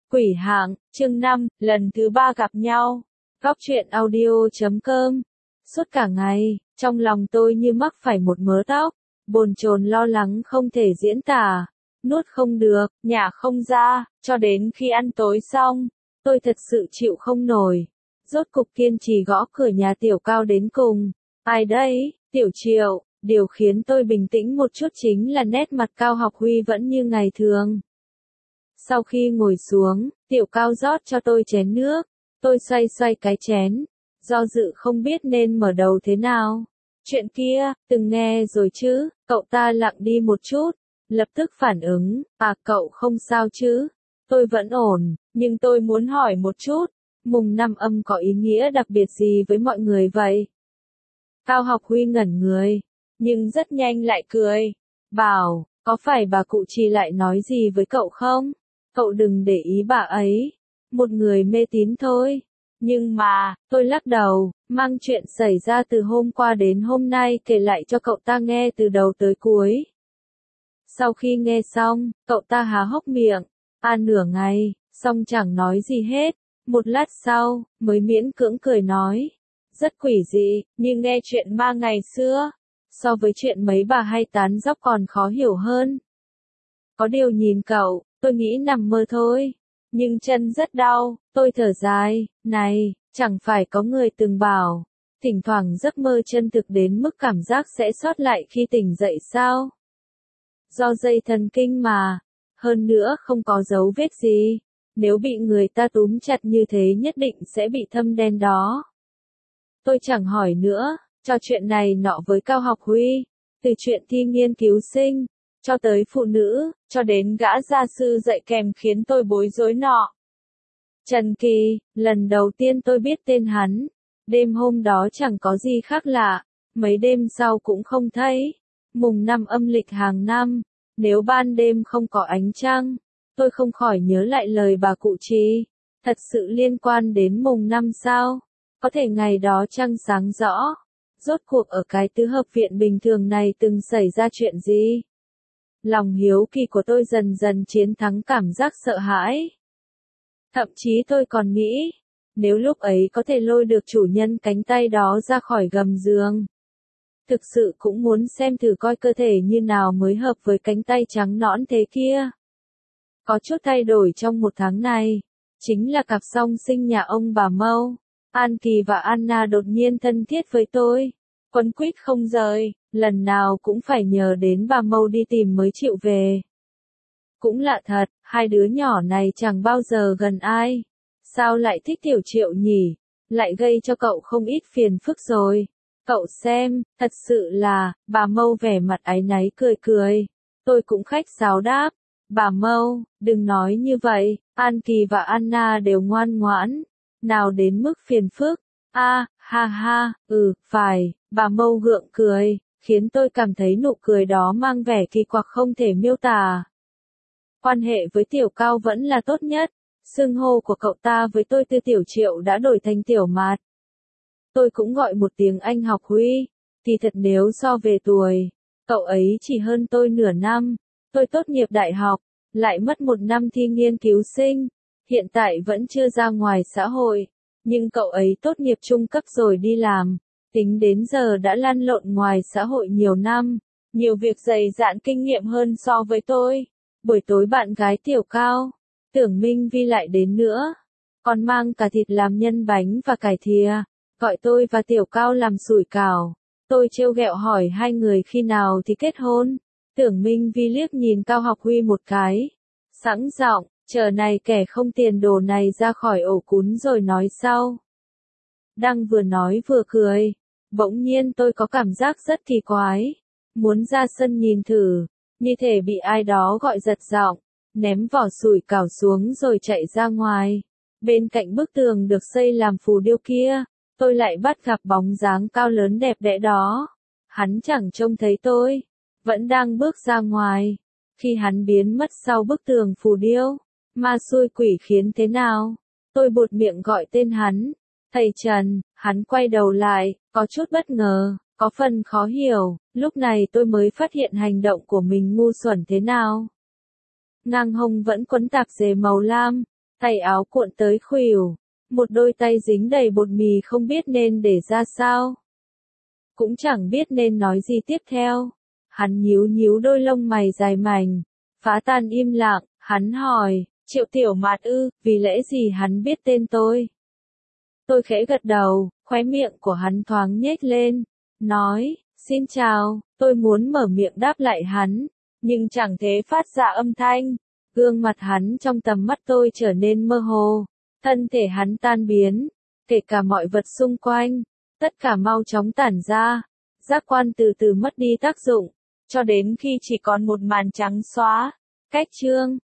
Quỷ hạng, chương 5, lần thứ 3 gặp nhau. Góc truyện audio.com. Suốt cả ngày, trong lòng tôi như mắc phải một mớ tóc, bồn chồn lo lắng không thể diễn tả, nuốt không được, nhả không ra, cho đến khi ăn tối xong, tôi thật sự chịu không nổi. Rốt cục kiên trì gõ cửa nhà Tiểu Cao đến cùng. Ai đấy, Tiểu Triệu? Điều khiến tôi bình tĩnh một chút chính là nét mặt Cao Học Huy vẫn như ngày thường. Sau khi ngồi xuống, Tiểu Cao rót cho tôi chén nước, tôi xoay xoay cái chén, do dự không biết nên mở đầu thế nào. Chuyện kia, từng nghe rồi chứ? Cậu ta lặng đi một chút, lập tức phản ứng, cậu không sao chứ? Tôi vẫn ổn, nhưng tôi muốn hỏi một chút, mùng 5 âm có ý nghĩa đặc biệt gì với mọi người vậy? Cao Học Huy ngẩn người, nhưng rất nhanh lại cười, bảo, có phải bà cụ Trì lại nói gì với cậu không? Cậu đừng để ý bà ấy, một người mê tín thôi. Nhưng mà, tôi lắc đầu, mang chuyện xảy ra từ hôm qua đến hôm nay kể lại cho cậu ta nghe từ đầu tới cuối. Sau khi nghe xong, cậu ta há hốc miệng, nửa ngày, xong chẳng nói gì hết. Một lát sau, mới miễn cưỡng cười nói, rất quỷ dị, nhưng nghe chuyện ma ngày xưa, so với chuyện mấy bà hay tán dóc còn khó hiểu hơn. Có điều nhìn cậu, tôi nghĩ nằm mơ thôi, nhưng chân rất đau, tôi thở dài, này, chẳng phải có người từng bảo, thỉnh thoảng giấc mơ chân thực đến mức cảm giác sẽ sót lại khi tỉnh dậy sao? Do dây thần kinh mà, hơn nữa không có dấu vết gì, nếu bị người ta túm chặt như thế nhất định sẽ bị thâm đen đó. Tôi chẳng hỏi nữa, cho chuyện này nọ với Cao Học Huy, từ chuyện thi nghiên cứu sinh, cho tới phụ nữ, cho đến gã gia sư dạy kèm khiến tôi bối rối nọ. Trần Kỳ, lần đầu tiên tôi biết tên hắn, đêm hôm đó chẳng có gì khác lạ, mấy đêm sau cũng không thấy. Mùng 5 âm lịch hàng năm, nếu ban đêm không có ánh trăng, tôi không khỏi nhớ lại lời bà cụ Trì, thật sự liên quan đến mùng 5 sao? Có thể ngày đó trăng sáng rõ, rốt cuộc ở cái tứ hợp viện bình thường này từng xảy ra chuyện gì? Lòng hiếu kỳ của tôi dần dần chiến thắng cảm giác sợ hãi. Thậm chí tôi còn nghĩ, nếu lúc ấy có thể lôi được chủ nhân cánh tay đó ra khỏi gầm giường, thực sự cũng muốn xem thử coi cơ thể như nào mới hợp với cánh tay trắng nõn thế kia. Có chút thay đổi trong một tháng này, chính là cặp song sinh nhà ông bà Mâu. An Kỳ và Anna đột nhiên thân thiết với tôi, quấn quýt không rời, lần nào cũng phải nhờ đến bà Mâu đi tìm mới chịu về. Cũng lạ thật, hai đứa nhỏ này chẳng bao giờ gần ai. Sao lại thích Tiểu Triệu nhỉ? Lại gây cho cậu không ít phiền phức rồi. Cậu xem, thật sự là, bà Mâu vẻ mặt áy náy cười cười. Tôi cũng khách sáo đáp, bà Mâu, đừng nói như vậy, An Kỳ và Anna đều ngoan ngoãn. Nào đến mức phiền phức, ha ha, phải, bà Mâu gượng cười, khiến tôi cảm thấy nụ cười đó mang vẻ kỳ quặc không thể miêu tả. Quan hệ với Tiểu Cao vẫn là tốt nhất, xưng hô của cậu ta với tôi từ Tiểu Triệu đã đổi thành Tiểu Mạt. Tôi cũng gọi một tiếng anh Học Huy, thì thật nếu so về tuổi, cậu ấy chỉ hơn tôi nửa năm, tôi tốt nghiệp đại học, lại mất một năm thi nghiên cứu sinh. Hiện tại vẫn chưa ra ngoài xã hội, nhưng cậu ấy tốt nghiệp trung cấp rồi đi làm, tính đến giờ đã lăn lộn ngoài xã hội nhiều năm, nhiều việc dày dạn kinh nghiệm hơn so với tôi. Buổi tối bạn gái Tiểu Cao, Tưởng Minh Vi lại đến nữa, còn mang cả thịt làm nhân bánh và cải thìa, gọi tôi và Tiểu Cao làm sủi cảo. Tôi trêu ghẹo hỏi hai người khi nào thì kết hôn. Tưởng Minh Vi liếc nhìn Cao Học Huy một cái, sẵn giọng, chờ này kẻ không tiền đồ này ra khỏi ổ cún rồi nói sau. Đang vừa nói vừa cười, bỗng nhiên tôi có cảm giác rất kỳ quái, muốn ra sân nhìn thử, như thể bị ai đó gọi giật giọng, ném vỏ sủi cảo xuống rồi chạy ra ngoài. Bên cạnh bức tường được xây làm phù điêu kia, tôi lại bắt gặp bóng dáng cao lớn đẹp đẽ đó. Hắn chẳng trông thấy tôi, vẫn đang bước ra ngoài. Khi hắn biến mất sau bức tường phù điêu, ma xui quỷ khiến thế nào? Tôi buột miệng gọi tên hắn. Thầy Trần, hắn quay đầu lại, có chút bất ngờ, có phần khó hiểu, lúc này tôi mới phát hiện hành động của mình ngu xuẩn thế nào. Ngang hông vẫn quấn tạp dề màu lam, tay áo cuộn tới khuỷu, một đôi tay dính đầy bột mì không biết nên để ra sao. Cũng chẳng biết nên nói gì tiếp theo. Hắn nhíu nhíu đôi lông mày dài mảnh, phá tan im lặng, hắn hỏi, Triệu Tiểu Mạt ư, vì lẽ gì hắn biết tên tôi? Tôi khẽ gật đầu, khóe miệng của hắn thoáng nhếch lên, nói, xin chào, tôi muốn mở miệng đáp lại hắn, nhưng chẳng thể phát ra âm thanh. Gương mặt hắn trong tầm mắt tôi trở nên mơ hồ, thân thể hắn tan biến, kể cả mọi vật xung quanh, tất cả mau chóng tản ra, giác quan từ từ mất đi tác dụng, cho đến khi chỉ còn một màn trắng xóa. Cách chương